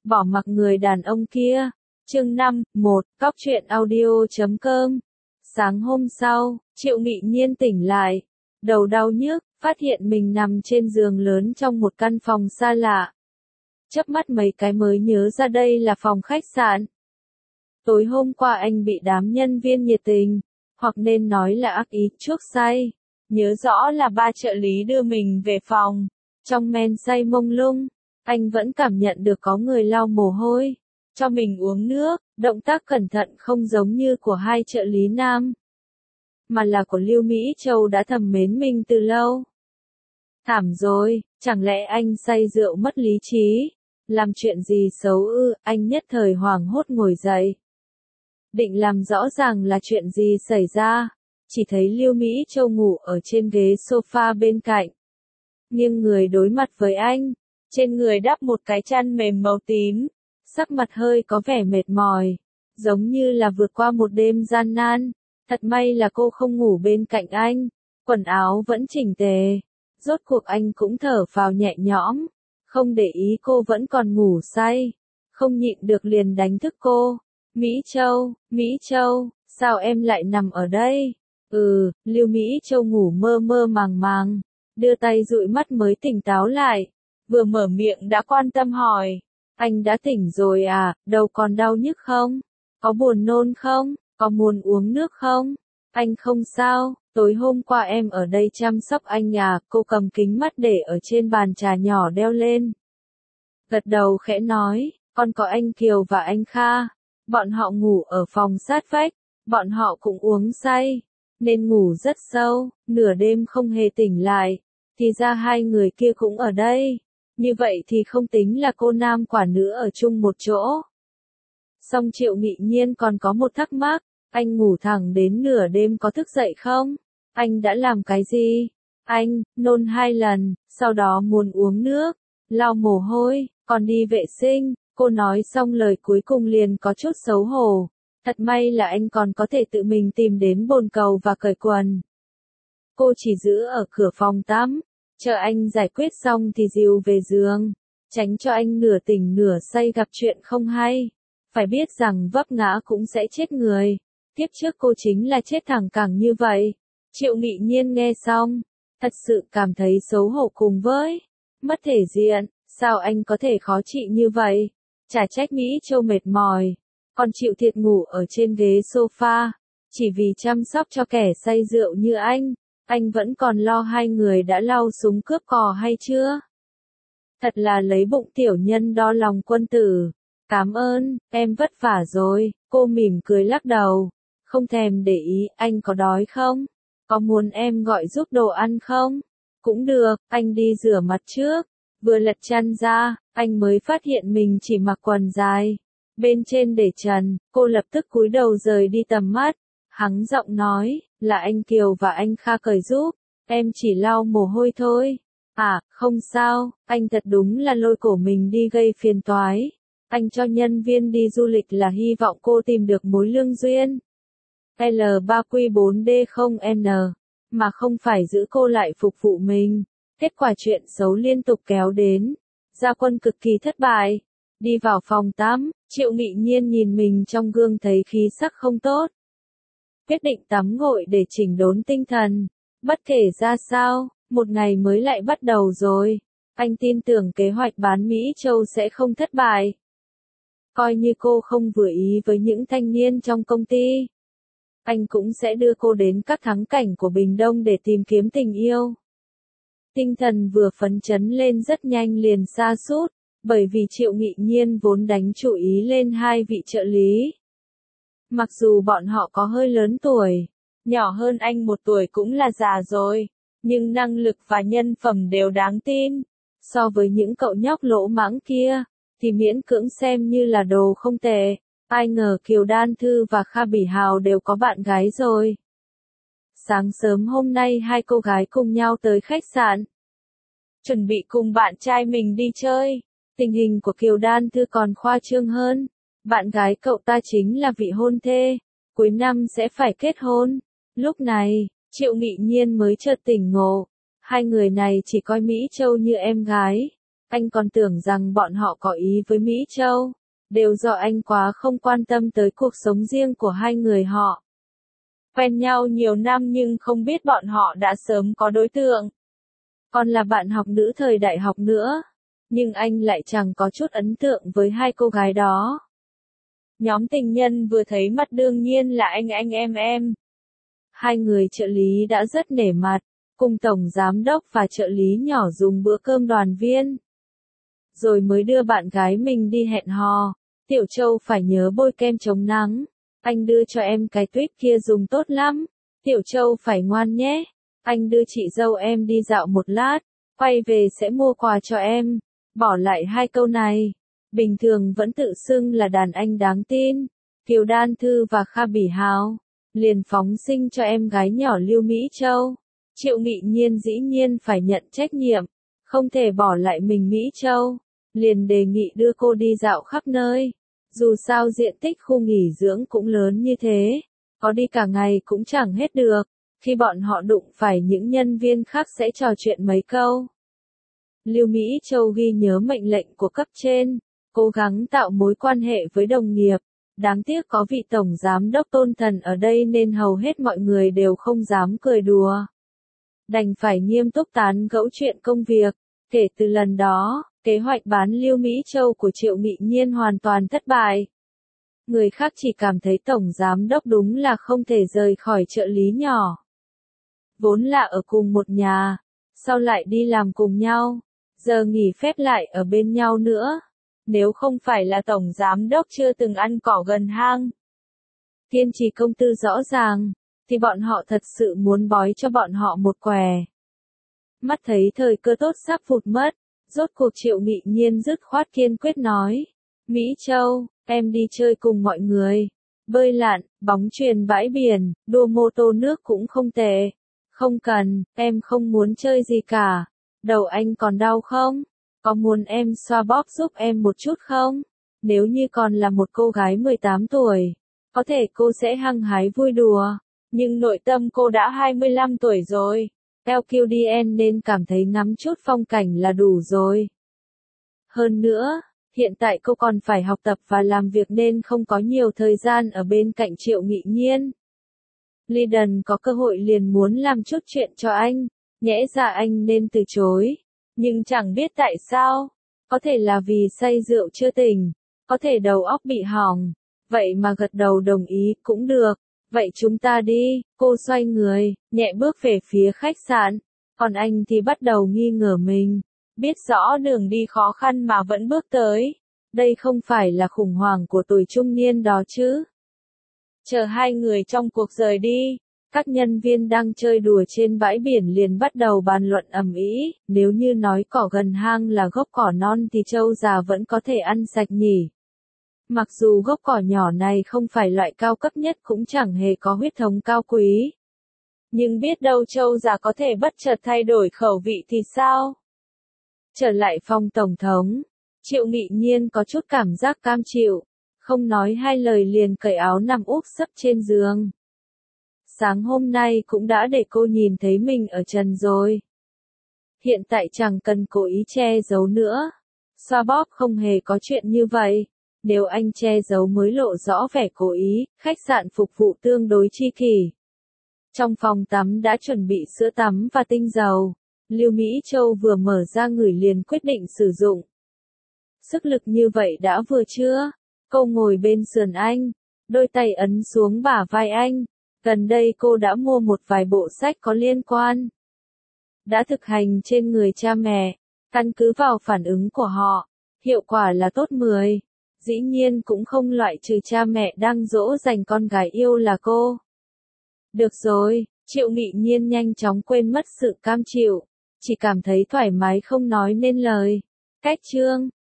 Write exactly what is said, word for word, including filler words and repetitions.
bỏ mặc người đàn ông kia. Chương năm, một, cóc truyện audio chấm com. Sáng hôm sau, Triệu Nghị Nhiên tỉnh lại, đầu đau nhức, phát hiện mình nằm trên giường lớn trong một căn phòng xa lạ. Chớp mắt mấy cái mới nhớ ra đây là phòng khách sạn. Tối hôm qua anh bị đám nhân viên nhiệt tình, hoặc nên nói là ác ý, chuốc say. Nhớ rõ là ba trợ lý đưa mình về phòng. Trong men say mông lung, anh vẫn cảm nhận được có người lau mồ hôi, cho mình uống nước, động tác cẩn thận không giống như của hai trợ lý nam, mà là của Lưu Mỹ Châu đã thầm mến mình từ lâu. Thảm rồi, chẳng lẽ anh say rượu mất lý trí, làm chuyện gì xấu ư? Anh nhất thời hoảng hốt ngồi dậy, định làm rõ ràng là chuyện gì xảy ra, chỉ thấy Lưu Mỹ Châu ngủ ở trên ghế sofa bên cạnh, nghiêng người đối mặt với anh, trên người đắp một cái chăn mềm màu tím, sắc mặt hơi có vẻ mệt mỏi, giống như là vượt qua một đêm gian nan. Thật may là cô không ngủ bên cạnh anh, quần áo vẫn chỉnh tề, rốt cuộc anh cũng thở phào nhẹ nhõm, không để ý cô vẫn còn ngủ say, không nhịn được liền đánh thức cô. Mỹ Châu, Mỹ Châu, sao em lại nằm ở đây? Ừ, Lưu Mỹ Châu ngủ mơ mơ màng màng, đưa tay dụi mắt mới tỉnh táo lại, vừa mở miệng đã quan tâm hỏi, anh đã tỉnh rồi à, đầu còn đau nhức không? Có buồn nôn không? Có muốn uống nước không? Anh không sao, tối hôm qua em ở đây chăm sóc anh à, cô cầm kính mắt để ở trên bàn trà nhỏ đeo lên. Gật đầu khẽ nói, còn có anh Kiều và anh Kha, bọn họ ngủ ở phòng sát vách, bọn họ cũng uống say, nên ngủ rất sâu, nửa đêm không hề tỉnh lại, thì ra hai người kia cũng ở đây, như vậy thì không tính là cô nam quả nữ ở chung một chỗ. Song Triệu Nghị Nhiên còn có một thắc mắc, anh ngủ thẳng đến nửa đêm có thức dậy không? Anh đã làm cái gì? Anh, nôn hai lần, sau đó muốn uống nước, lau mồ hôi, còn đi vệ sinh, cô nói xong lời cuối cùng liền có chút xấu hổ. Thật may là anh còn có thể tự mình tìm đến bồn cầu và cởi quần. Cô chỉ giữ ở cửa phòng tắm, chờ anh giải quyết xong thì dìu về giường, tránh cho anh nửa tỉnh nửa say gặp chuyện không hay. Phải biết rằng vấp ngã cũng sẽ chết người. Tiếp trước cô chính là chết thẳng cẳng như vậy. Triệu Nghị Nhiên nghe xong, thật sự cảm thấy xấu hổ cùng với mất thể diện, sao anh có thể khó trị như vậy? Chả trách Mỹ Châu mệt mỏi, còn chịu thiệt ngủ ở trên ghế sofa, chỉ vì chăm sóc cho kẻ say rượu như anh, anh vẫn còn lo hai người đã lau súng cướp cò hay chưa? Thật là lấy bụng tiểu nhân đo lòng quân tử. Cảm ơn, em vất vả rồi, cô mỉm cười lắc đầu, không thèm để ý, anh có đói không? Có muốn em gọi giúp đồ ăn không? Cũng được, anh đi rửa mặt trước. Vừa lật chăn ra, anh mới phát hiện mình chỉ mặc quần dài, bên trên để trần, cô lập tức cúi đầu rời đi tầm mắt, hắng giọng nói, là anh Kiều và anh Kha cởi giúp, em chỉ lau mồ hôi thôi. À, không sao, anh thật đúng là lôi cổ mình đi gây phiền toái. Anh cho nhân viên đi du lịch là hy vọng cô tìm được mối lương duyên. L ba Q bốn D không N, mà không phải giữ cô lại phục vụ mình. Kết quả chuyện xấu liên tục kéo đến. Gia Quân cực kỳ thất bại. Đi vào phòng tắm, Triệu Nghị Nhiên nhìn mình trong gương thấy khí sắc không tốt. Quyết định tắm gội để chỉnh đốn tinh thần. Bất kể ra sao, một ngày mới lại bắt đầu rồi. Anh tin tưởng kế hoạch bán Mỹ Châu sẽ không thất bại. Coi như cô không vừa ý với những thanh niên trong công ty, anh cũng sẽ đưa cô đến các thắng cảnh của Bình Đông để tìm kiếm tình yêu. Tinh thần vừa phấn chấn lên rất nhanh liền sa sút, bởi vì Triệu Nghị Nhiên vốn đánh chú ý lên hai vị trợ lý. Mặc dù bọn họ có hơi lớn tuổi, nhỏ hơn anh một tuổi cũng là già rồi, nhưng năng lực và nhân phẩm đều đáng tin. So với những cậu nhóc lỗ mãng kia, thì miễn cưỡng xem như là đồ không tệ. Ai ngờ Kiều Đan Thư và Kha Bỉ Hào đều có bạn gái rồi. Sáng sớm hôm nay hai cô gái cùng nhau tới khách sạn, chuẩn bị cùng bạn trai mình đi chơi. Tình hình của Kiều Đan Thư còn khoa trương hơn. Bạn gái cậu ta chính là vị hôn thê, cuối năm sẽ phải kết hôn. Lúc này, Triệu Nghị Nhiên mới chợt tỉnh ngộ. Hai người này chỉ coi Mỹ Châu như em gái, Anh còn tưởng rằng bọn họ có ý với Mỹ Châu. Đều do anh quá không quan tâm tới cuộc sống riêng của hai người họ. Quen nhau nhiều năm nhưng không biết bọn họ đã sớm có đối tượng. Còn là bạn học nữ thời đại học nữa. Nhưng anh lại chẳng có chút ấn tượng với hai cô gái đó. Nhóm tình nhân vừa thấy mặt đương nhiên là anh anh em em. Hai người trợ lý đã rất nể mặt, cùng tổng giám đốc và trợ lý nhỏ dùng bữa cơm đoàn viên. Rồi mới đưa bạn gái mình đi hẹn hò. Tiểu Châu phải nhớ bôi kem chống nắng. Anh đưa cho em cái tuyết kia dùng tốt lắm. Tiểu Châu phải ngoan nhé. Anh đưa chị dâu em đi dạo một lát. Quay về sẽ mua quà cho em. Bỏ lại hai câu này. Bình thường vẫn tự xưng là đàn anh đáng tin. Kiều Đan Thư và Kha Bỉ Hào. Liền phóng sinh cho em gái nhỏ Lưu Mỹ Châu. Triệu Nghị Nhiên dĩ nhiên phải nhận trách nhiệm. Không thể bỏ lại mình Mỹ Châu. Liền đề nghị đưa cô đi dạo khắp nơi. Dù sao diện tích khu nghỉ dưỡng cũng lớn như thế. Có đi cả ngày cũng chẳng hết được. Khi bọn họ đụng phải những nhân viên khác sẽ trò chuyện mấy câu. Lưu Mỹ Châu ghi nhớ mệnh lệnh của cấp trên. Cố gắng tạo mối quan hệ với đồng nghiệp. Đáng tiếc có vị tổng giám đốc Tôn Thần ở đây nên hầu hết mọi người đều không dám cười đùa. Đành phải nghiêm túc tán gẫu chuyện công việc. Kể từ lần đó, kế hoạch bán Lưu Mỹ Châu của Triệu Nghị Nhiên hoàn toàn thất bại. Người khác chỉ cảm thấy tổng giám đốc đúng là không thể rời khỏi trợ lý nhỏ. Vốn là ở cùng một nhà, sau lại đi làm cùng nhau, giờ nghỉ phép lại ở bên nhau nữa. Nếu không phải là tổng giám đốc chưa từng ăn cỏ gần hang, kiên trì công tư rõ ràng, thì bọn họ thật sự muốn bói cho bọn họ một què. Mắt thấy thời cơ tốt sắp vụt mất, rốt cuộc Triệu Nghị Nhiên dứt khoát kiên quyết nói. Mỹ Châu, em đi chơi cùng mọi người. Bơi lặn, bóng chuyền bãi biển, đua mô tô nước cũng không tệ. Không cần, em không muốn chơi gì cả. Đầu anh còn đau không? Có muốn em xoa bóp giúp em một chút không? Nếu như còn là một cô gái mười tám tuổi, có thể cô sẽ hăng hái vui đùa. Nhưng nội tâm cô đã hai mươi lăm tuổi rồi. lờ quy đê en nên cảm thấy ngắm chút phong cảnh là đủ rồi. Hơn nữa, hiện tại cô còn phải học tập và làm việc nên không có nhiều thời gian ở bên cạnh Triệu Nghị Nhiên. Lyndon có cơ hội liền muốn làm chút chuyện cho anh, nhẽ ra anh nên từ chối. Nhưng chẳng biết tại sao, có thể là vì say rượu chưa tỉnh, có thể đầu óc bị hỏng, vậy mà gật đầu đồng ý cũng được. Vậy chúng ta đi, cô xoay người, nhẹ bước về phía khách sạn, còn anh thì bắt đầu nghi ngờ mình, biết rõ đường đi khó khăn mà vẫn bước tới. Đây không phải là khủng hoảng của tuổi trung niên đó chứ. Chờ hai người trong cuộc rời đi, các nhân viên đang chơi đùa trên bãi biển liền bắt đầu bàn luận ầm ĩ, nếu như nói cỏ gần hang là gốc cỏ non thì Châu già vẫn có thể ăn sạch nhỉ. Mặc dù gốc cỏ nhỏ này không phải loại cao cấp nhất cũng chẳng hề có huyết thống cao quý. Nhưng biết đâu Châu già có thể bất chợt thay đổi khẩu vị thì sao? Trở lại phòng tổng thống, Triệu Nghị Nhiên có chút cảm giác cam chịu, không nói hai lời liền cởi áo nằm úp sấp trên giường. Sáng hôm nay cũng đã để cô nhìn thấy mình ở trần rồi. Hiện tại chẳng cần cố ý che giấu nữa. Xoa bóp không hề có chuyện như vậy. Nếu anh che giấu mới lộ rõ vẻ cố ý, khách sạn phục vụ tương đối chi kỷ. Trong phòng tắm đã chuẩn bị sữa tắm và tinh dầu. Lưu Mỹ Châu vừa mở ra ngửi liền quyết định sử dụng. Sức lực như vậy đã vừa chưa? Cô ngồi bên sườn anh, đôi tay ấn xuống bả vai anh. Gần đây cô đã mua một vài bộ sách có liên quan. Đã thực hành trên người cha mẹ, căn cứ vào phản ứng của họ, hiệu quả là tốt mười. Dĩ nhiên cũng không loại trừ cha mẹ đang dỗ dành con gái yêu là cô. Được rồi, Triệu Nghị Nhiên nhanh chóng quên mất sự cam chịu, chỉ cảm thấy thoải mái không nói nên lời. Cách chương